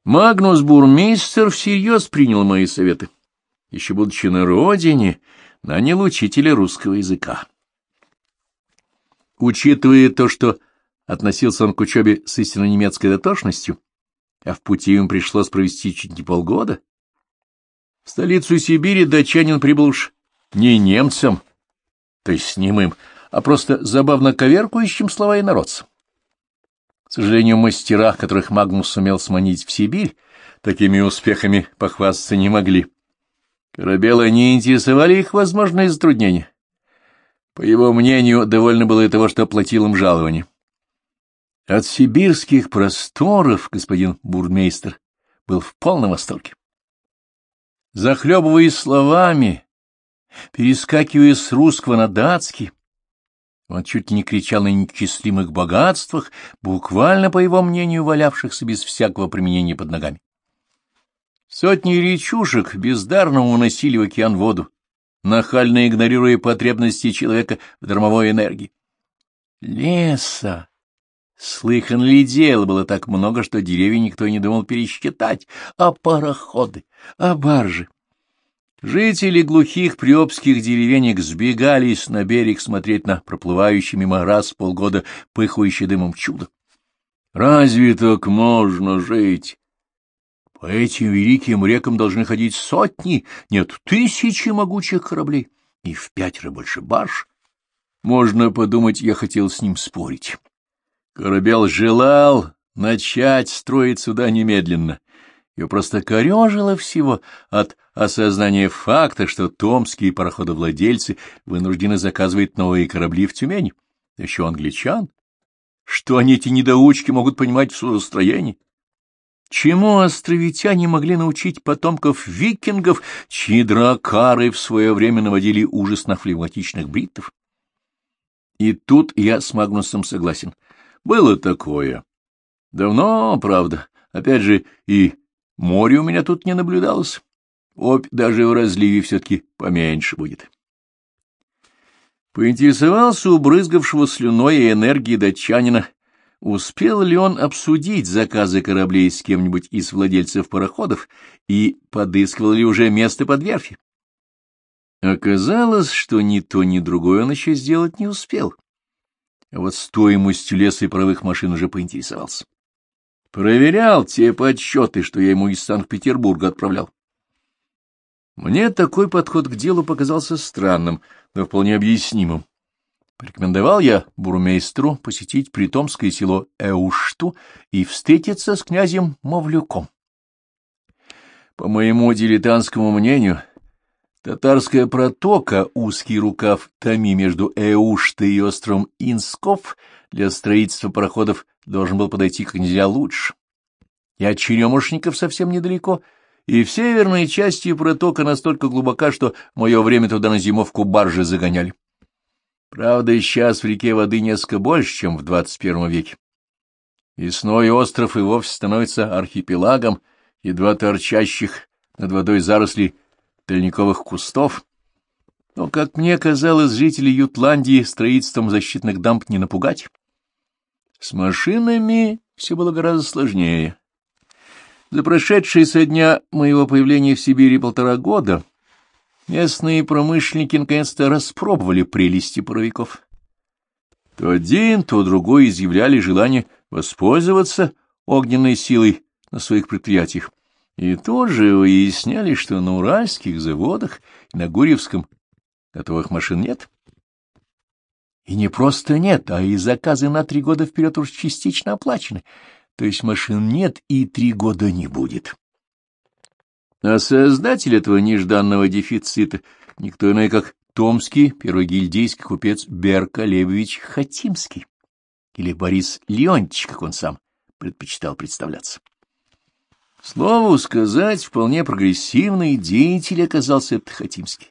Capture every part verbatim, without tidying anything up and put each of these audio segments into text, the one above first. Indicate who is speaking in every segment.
Speaker 1: Магнус Бурмейстер всерьез принял мои советы. Еще будучи на родине, нанял учителя русского языка. Учитывая то, что относился он к учебе с истинно немецкой дотошностью, а в пути ему пришлось провести чуть не полгода, в столицу Сибири датчанин прибыл уж не немцем, то есть с немым, а просто забавно коверкующим слова инородцем. К сожалению, мастера, которых Магнус сумел сманить в Сибирь, такими успехами похвастаться не могли. Корабелы не интересовали их возможные затруднения. По его мнению, довольно было и того, что платил им жалование. От сибирских просторов господин бурмейстер был в полном восторге. Захлебываясь словами, перескакивая с русского на датский, он чуть ли не кричал на неисчислимых богатствах, буквально, по его мнению, валявшихся без всякого применения под ногами. Сотни речушек бездарно уносили в океан воду, нахально игнорируя потребности человека в дармовой энергии. Леса! Слыхан ли дело было так много, что деревья никто не думал пересчитать, а пароходы, а баржи. Жители глухих приобских деревенек сбегались на берег смотреть на проплывающий мимо раз в полгода пыхающий дымом чудо. Разве так можно жить? По этим великим рекам должны ходить сотни, нет, тысячи могучих кораблей, и в пятеро больше барж. Можно подумать, я хотел с ним спорить. Корабел желал начать строить суда немедленно. Ее просто корежило всего от осознания факта, что томские пароходовладельцы вынуждены заказывать новые корабли в Тюмени, еще англичан. Что они, эти недоучки, могут понимать в судостроении? Чему островитяне могли научить потомков викингов, чьи дракары в свое время наводили ужас на флегматичных бриттов? И тут я с Магнусом согласен. Было такое. Давно, правда. Опять же, и море у меня тут не наблюдалось. Обь даже в разливе все-таки поменьше будет. Поинтересовался у брызгавшего слюной и энергии датчанина, успел ли он обсудить заказы кораблей с кем-нибудь из владельцев пароходов и подыскивал ли уже место под верфи. Оказалось, что ни то, ни другое он еще сделать не успел. А вот стоимостью леса и паровых машин уже поинтересовался. Проверял те подсчеты, что я ему из Санкт-Петербурга отправлял. Мне такой подход к делу показался странным, но вполне объяснимым. Порекомендовал я бурмейстру посетить притомское село Эушту и встретиться с князем Мавлюком. По моему дилетантскому мнению, татарская протока, узкий рукав Томи между Эуштой и островом Инсков для строительства пароходов должен был подойти как нельзя лучше. И от Черемушников совсем недалеко, и в северной части протока настолько глубока, что в мое время туда на зимовку баржи загоняли. Правда, сейчас в реке воды несколько больше, чем в двадцать первом веке. Весной остров и вовсе становится архипелагом, едва торчащих над водой зарослей тольниковых кустов. Но, как мне казалось, жителей Ютландии строительством защитных дамб не напугать. С машинами все было гораздо сложнее. За прошедшие со дня моего появления в Сибири полтора года местные промышленники наконец-то распробовали прелести паровиков. То один, то другой изъявляли желание воспользоваться огненной силой на своих предприятиях. И тоже выясняли, что на уральских заводах и на Гурьевском готовых машин нет. И не просто нет, а и заказы на три года вперед уж частично оплачены. То есть машин нет и три года не будет. А создатель этого нежданного дефицита никто иной, как томский первый гильдейский купец Берка Лебович Хатимский, или Борис Леонтьевич, как он сам предпочитал представляться. Слову сказать, вполне прогрессивный деятель оказался этот Хатимский.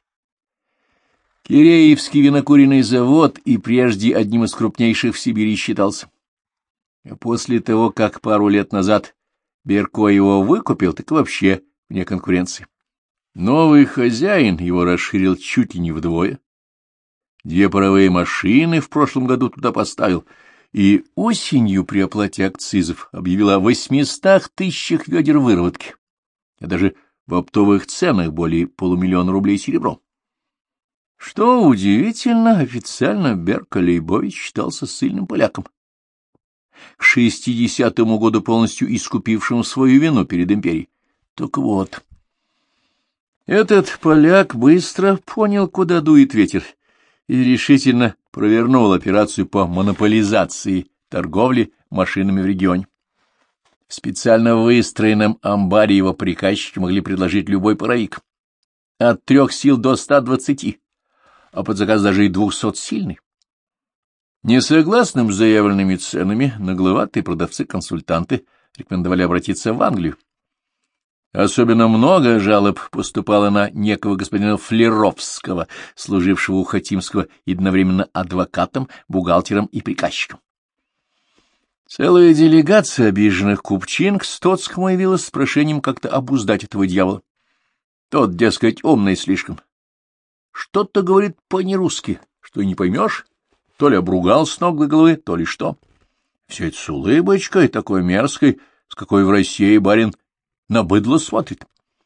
Speaker 1: Киреевский винокуренный завод и прежде одним из крупнейших в Сибири считался. А после того, как пару лет назад Берко его выкупил, так вообще вне конкуренции. Новый хозяин его расширил чуть ли не вдвое. Две паровые машины в прошлом году туда поставил, и осенью при оплате акцизов объявила о восьмистах тысячах ведер выработки, а даже в оптовых ценах более полумиллиона рублей серебром. Что удивительно, официально Берка Лейбович считался ссыльным поляком, к шестидесятому году полностью искупившим свою вину перед империей. Так вот, этот поляк быстро понял, куда дует ветер, и решительно провернул операцию по монополизации торговли машинами в регионе. В специально выстроенном амбаре его приказчики могли предложить любой паровик, от трех сил до ста двадцати, а под заказ даже и двухсотсильный. Несогласным с заявленными ценами нагловатые продавцы-консультанты рекомендовали обратиться в Англию. Особенно много жалоб поступало на некого господина Флеровского, служившего у Хотимского одновременно адвокатом, бухгалтером и приказчиком. Целая делегация обиженных купчин к Стоцкому явилась с прошением как-то обуздать этого дьявола. Тот, дескать, умный слишком. Что-то говорит по-нерусски, что и не поймешь, то ли обругал с ног до головы, то ли что. Все это с улыбочкой такой мерзкой, с какой в России барин на быдло смотрит.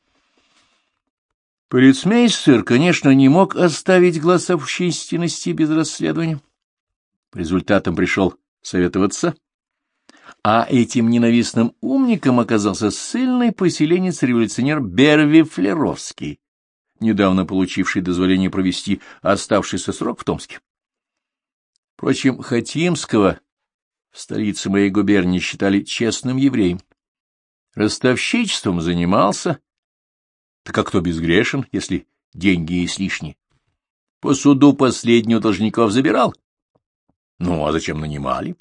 Speaker 1: Полицмейстер, конечно, не мог оставить глаз общественности без расследования. По результатам пришел советоваться, а этим ненавистным умником оказался ссыльный поселенец-революционер Берви Флеровский, недавно получивший дозволение провести оставшийся срок в Томске. Впрочем, Хотимского в столице моей губернии считали честным евреем. Ростовщичеством занимался, так как кто безгрешен, если деньги есть лишние. По суду последнего должников забирал. Ну, а зачем нанимали?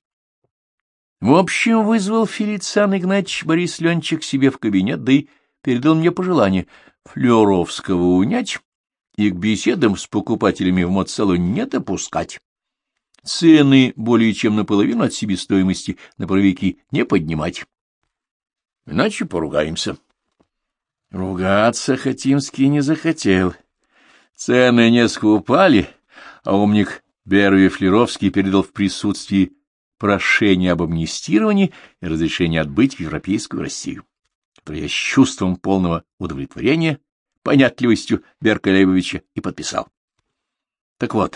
Speaker 1: В общем, вызвал Фелициан Игнатьевич Борис Ленчик к себе в кабинет, да и передал мне пожелание Флеровского унять и к беседам с покупателями в модсалоне не допускать. Цены более чем наполовину от себестоимости на паровики не поднимать. Иначе поругаемся. Ругаться Хотимский не захотел. Цены несколько упали, а умник Берви Флеровский передал в присутствии прошение об амнистировании и разрешении отбыть в Европейскую Россию, которое я с чувством полного удовлетворения, понятливостью Берка Лейбовича и подписал. Так вот,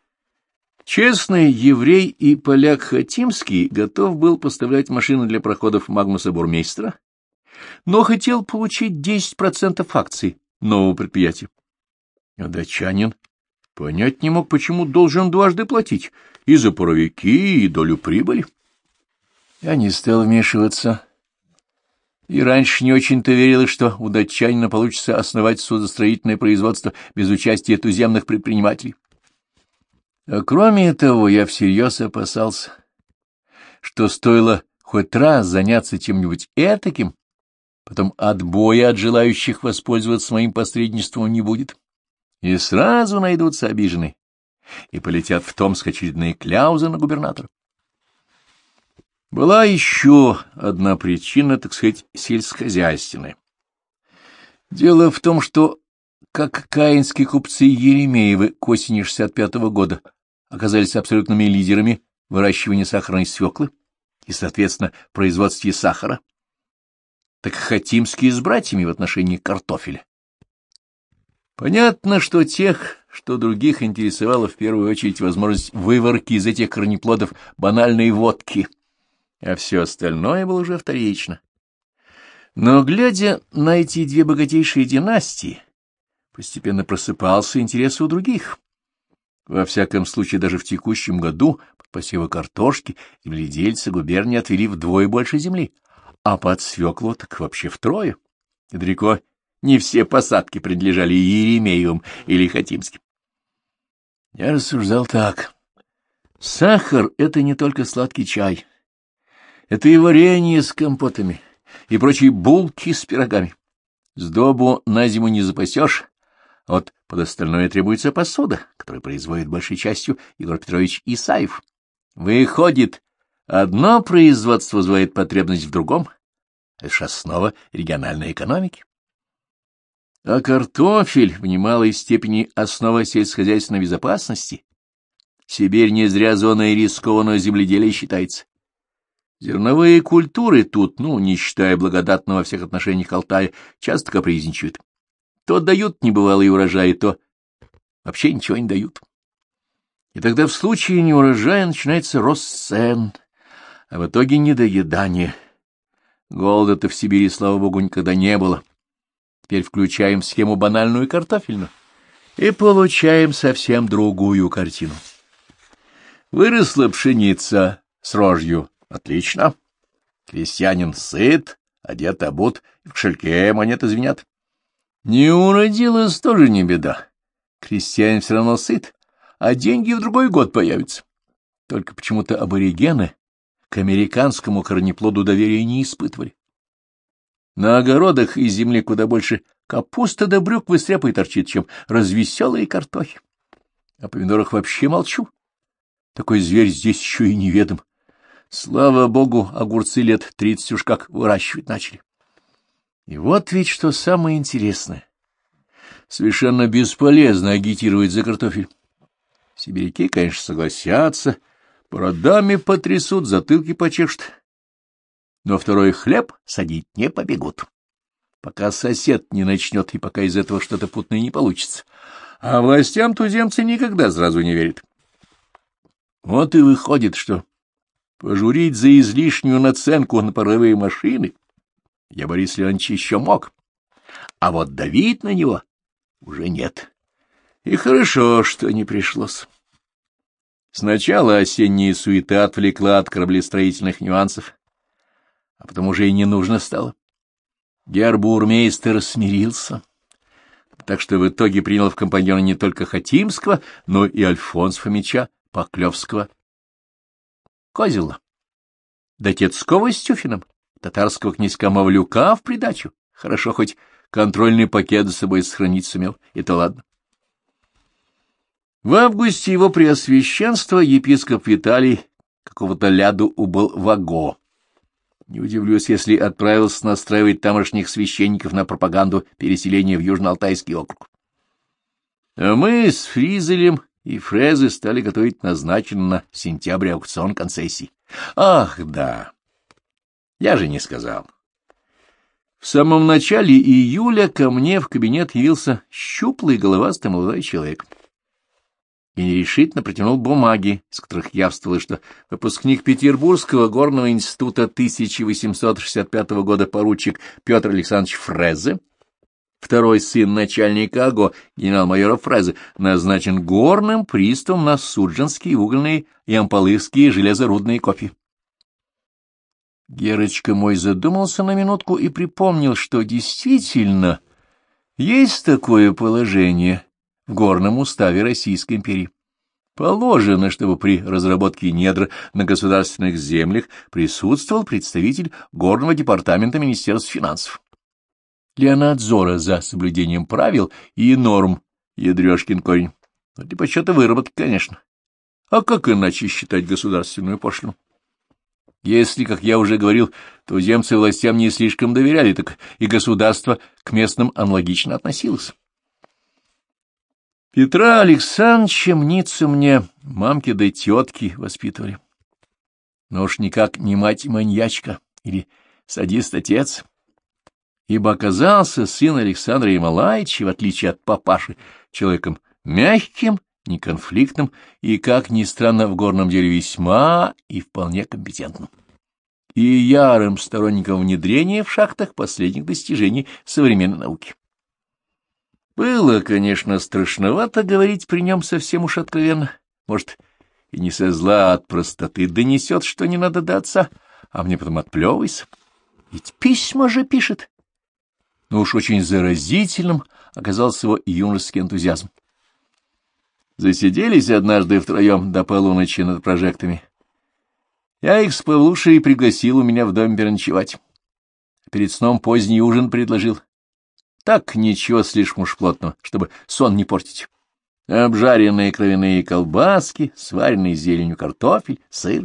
Speaker 1: честный еврей и поляк Хотимский готов был поставлять машины для проходов Магнуса Бурмейстера, но хотел получить десять процентов акций нового предприятия. А датчанин понять не мог, почему должен дважды платить и за паровики, и долю прибыли. Я не стал вмешиваться, и раньше не очень-то верилось, что у датчанина получится основать судостроительное производство без участия туземных предпринимателей. А кроме того, я всерьез опасался, что стоило хоть раз заняться чем-нибудь этаким, потом отбоя от желающих воспользоваться моим посредничеством не будет, и сразу найдутся обиженные, и полетят в Томск очередные кляузы на губернатора. Была еще одна причина, так сказать, сельскохозяйственная. Дело в том, что, как каинские купцы Еремеевы к осени шестьдесят пятого года оказались абсолютными лидерами выращивания сахарной свеклы и, соответственно, производстве сахара, так Хотимские с братьями в отношении картофеля. Понятно, что тех, что других интересовала в первую очередь возможность выварки из этих корнеплодов банальной водки, а все остальное было уже вторично. Но, глядя на эти две богатейшие династии, постепенно просыпался интерес у других. Во всяком случае, даже в текущем году под посевы картошки земледельцы губернии отвели вдвое больше земли, а под свеклу так вообще втрое. И далеко не все посадки принадлежали Еремеевым или Хотимским. Я рассуждал так. Сахар — это не только сладкий чай. Это и варенье с компотами, и прочие булки с пирогами. Сдобу на зиму не запасешь, а вот под остальное требуется посуда, которую производит большей частью Егор Петрович Исаев. Выходит, одно производство вызывает потребность в другом. Это же основа региональной экономики. А картофель в немалой степени основа сельскохозяйственной безопасности. Сибирь не зря зоной рискованного земледелия считается. Зерновые культуры тут, ну, не считая благодатного во всех отношениях Алтая, часто капризничают. То дают небывалые урожаи, то вообще ничего не дают. И тогда в случае неурожая начинается рост цен, а в итоге недоедание. Голода-то в Сибири, слава богу, никогда не было. Теперь включаем в схему банальную картофельную и получаем совсем другую картину. Выросла пшеница с рожью. Отлично. Крестьянин сыт, одет, обут, в кошельке монеты звенят. Не уродилась тоже не беда. Крестьянин все равно сыт, а деньги в другой год появятся. Только почему-то аборигены к американскому корнеплоду доверия не испытывали. На огородах из земли куда больше капуста да брюквы с репой торчит, чем развеселые картохи. О помидорах вообще молчу. Такой зверь здесь еще и неведом. Слава богу, огурцы лет тридцать уж как выращивать начали. И вот ведь что самое интересное. Совершенно бесполезно агитировать за картофель. Сибиряки, конечно, согласятся, бородами потрясут, затылки почешут. Но второй хлеб садить не побегут, пока сосед не начнет и пока из этого что-то путное не получится. А властям туземцы никогда сразу не верят. Вот и выходит, что пожурить за излишнюю наценку на паровые машины я, Борис Леонтьевич, еще мог, а вот давить на него уже нет. И хорошо, что не пришлось. Сначала осенняя суета отвлекла от кораблестроительных нюансов, а потом уже и не нужно стало. Гербурмейстер смирился, так что в итоге принял в компаньона не только Хатимского, но и Альфонса Фомича Поклевского Козела, Дотецкого с Тюфиным, татарского князька Мавлюка в придачу. Хорошо, хоть контрольный пакет за собой сохранить сумел, и то ладно. В августе его преосвященство епископ Виталий какого-то ляду убыл в Аго. Не удивлюсь, если отправился настраивать тамошних священников на пропаганду переселения в Южно-Алтайский округ. А мы с Фризелем и Фрезы стали готовить назначенный на сентябрь аукцион концессий. Ах, да, я же не сказал. В самом начале июля ко мне в кабинет явился щуплый головастый молодой человек и нерешительно протянул бумаги, из которых явствовало, что выпускник Петербургского горного института тысяча восемьсот шестьдесят пятого года поручик Петр Александрович Фрезе, второй сын начальника АГО, генерал-майора Фрезе, назначен горным приставом на судженские угольные и амполырские железорудные копии. Герочка мой задумался на минутку и припомнил, что действительно есть такое положение в горном уставе Российской империи. Положено, чтобы при разработке недр на государственных землях присутствовал представитель горного департамента Министерства финансов для надзора за соблюдением правил и норм, ядрёшкин корень. Но для подсчета выработки, конечно. А как иначе считать государственную пошлину? Если, как я уже говорил, туземцы властям не слишком доверяли, так и государство к местным аналогично относилось. Петра Александровича мнится мне мамки да тетки воспитывали. Но уж никак не мать-маньячка или садист-отец, ибо оказался сын Александра Ямалаича, в отличие от папаши, человеком мягким, неконфликтным и, как ни странно, в горном деле весьма и вполне компетентным. И ярым сторонником внедрения в шахтах последних достижений современной науки. Было, конечно, страшновато говорить при нем совсем уж откровенно. Может, и не со зла, а от простоты донесет, что не надо до отца, а мне потом отплевывайся. Ведь письма же пишет. Но уж очень заразительным оказался его юношеский энтузиазм. Засиделись однажды втроем до полуночи над прожектами. Я их с Павлушей пригласил у меня в доме переночевать. Перед сном поздний ужин предложил. Так ничего слишком уж плотного, чтобы сон не портить. Обжаренные кровяные колбаски, сваренный с зеленью картофель, сыр.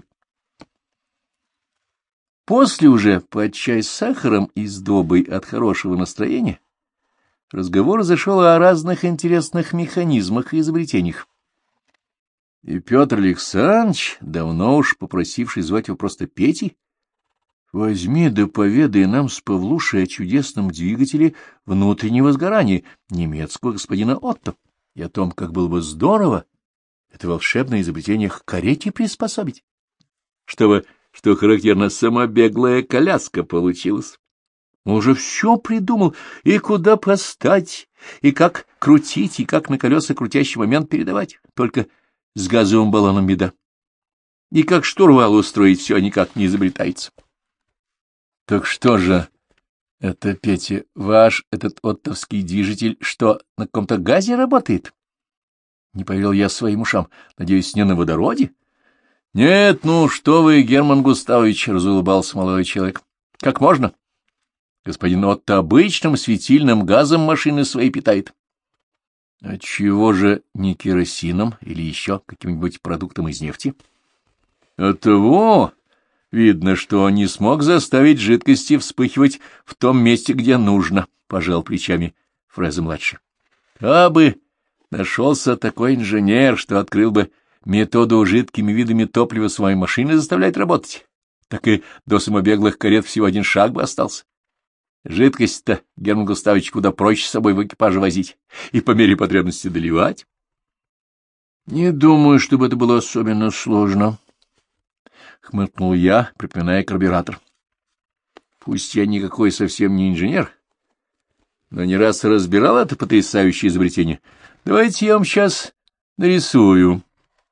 Speaker 1: После уже, под чай с сахаром и сдобой от хорошего настроения, разговор зашел о разных интересных механизмах и изобретениях. И Петр Александрович, давно уж попросивший звать его просто Петей, возьми да поведай нам с Павлушей о чудесном двигателе внутреннего сгорания немецкого господина Отто и о том, как было бы здорово это волшебное изобретение к карете приспособить, чтобы, что характерно, самобеглая коляска получилась. Он уже все придумал, и куда поставить, и как крутить, и как на колеса крутящий момент передавать. Только с газовым баллоном беда. И как штурвал устроить, все никак не изобретается. — Так что же это, Петя, ваш этот оттовский движитель, что, на каком-то газе работает? Не поверил я своим ушам. Надеюсь, не на водороде? — Нет, ну что вы, Герман Густавович, — разулыбался молодой человек. — Как можно? Господин Отто обычным светильным газом машины свои питает. — Отчего же не керосином или еще каким-нибудь продуктом из нефти? — Оттого видно, что он не смог заставить жидкости вспыхивать в том месте, где нужно, — пожал плечами Фреза-младший. — Кабы нашелся такой инженер, что открыл бы методу жидкими видами топлива своей машины заставлять работать, так и до самобеглых карет всего один шаг бы остался. Жидкость-то, Герман Густавович, куда проще с собой в экипаже возить и по мере потребности доливать. — Не думаю, чтобы это было особенно сложно, — хмыкнул я, припоминая карбюратор. Пусть я никакой совсем не инженер, но не раз разбирал это потрясающее изобретение. Давайте я вам сейчас нарисую.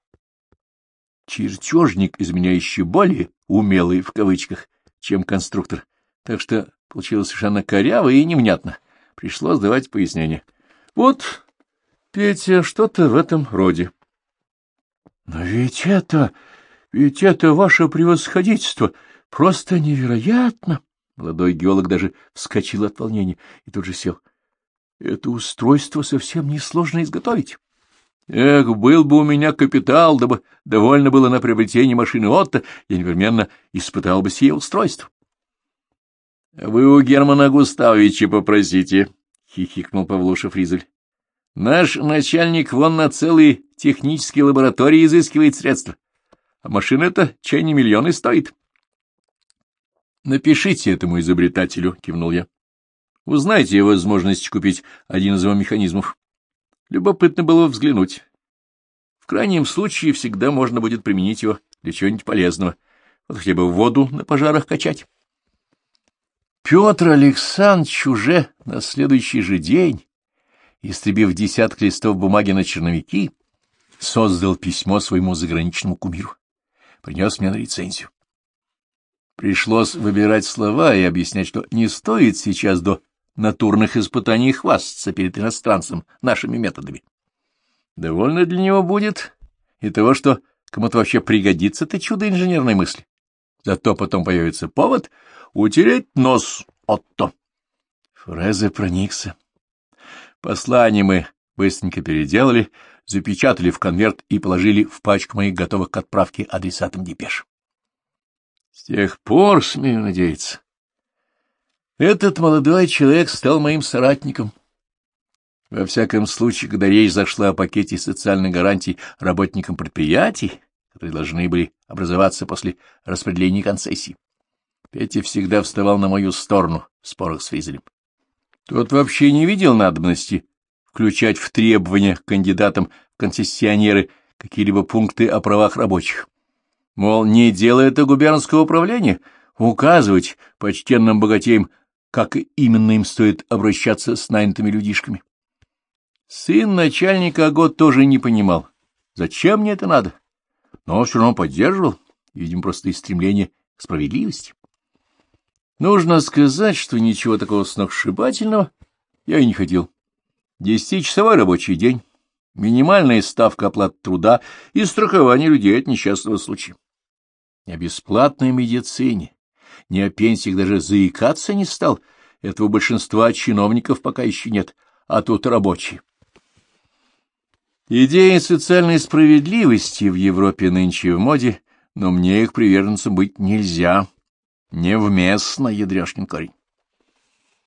Speaker 1: Чертежник из меня еще более умелый, в кавычках, чем конструктор, так что получилось совершенно коряво и невнятно. Пришлось давать пояснение. Вот, Петя, что-то в этом роде. — Но ведь это... Ведь это ваше превосходительство просто невероятно! Молодой геолог даже вскочил от волнения и тут же сел. Это устройство совсем несложно изготовить. Эх, был бы у меня капитал, дабы довольно было на приобретение машины Отто, я непременно испытал бы сие устройство. — Вы у Германа Густавовича попросите, — хихикнул Павлуша Фризель. — Наш начальник вон на целые технические лаборатории изыскивает средства. А машина-то чай не миллионы стоит. — Напишите этому изобретателю, — кивнул я. — Узнайте о возможности купить один из его механизмов. Любопытно было взглянуть. В крайнем случае всегда можно будет применить его для чего-нибудь полезного. Вот хотя бы воду на пожарах качать. Петр Александрович уже на следующий же день, истребив десяток листов бумаги на черновики, создал письмо своему заграничному кумиру. Принес мне на рецензию. Пришлось выбирать слова и объяснять, что не стоит сейчас до натурных испытаний хвастаться перед иностранцем нашими методами. Довольно для него будет и того, что кому-то вообще пригодится это чудо инженерной мысли. Зато потом появится повод утереть нос Отто. Фрезе проникся. Послание мы быстренько переделали, запечатали в конверт и положили в пачку моих готовых к отправке адресатам депеш. С тех пор, смею надеяться, этот молодой человек стал моим соратником. Во всяком случае, когда речь зашла о пакете социальной гарантии работникам предприятий, которые должны были образоваться после распределения концессий, Петя всегда вставал на мою сторону в спорах с Фризелем. Тот вообще не видел надобности включать в требования к кандидатам в концессионеры какие-либо пункты о правах рабочих. Мол, не дело это губернского управления указывать почтенным богатеям, как именно им стоит обращаться с нанятыми людишками. Сын начальника ОГО тоже не понимал, зачем мне это надо, но все равно поддерживал, видимо, просто из стремления к справедливости. Нужно сказать, что ничего такого сногсшибательного я и не хотел. Десятичасовой рабочий день, минимальная ставка оплаты труда и страхование людей от несчастного случая. Ни о бесплатной медицине, ни о пенсиях даже заикаться не стал. Этого большинства чиновников пока еще нет, а тут рабочие. Идеи социальной справедливости в Европе нынче в моде, но мне их приверженцем быть нельзя. Невместно, ядрёшкин корень.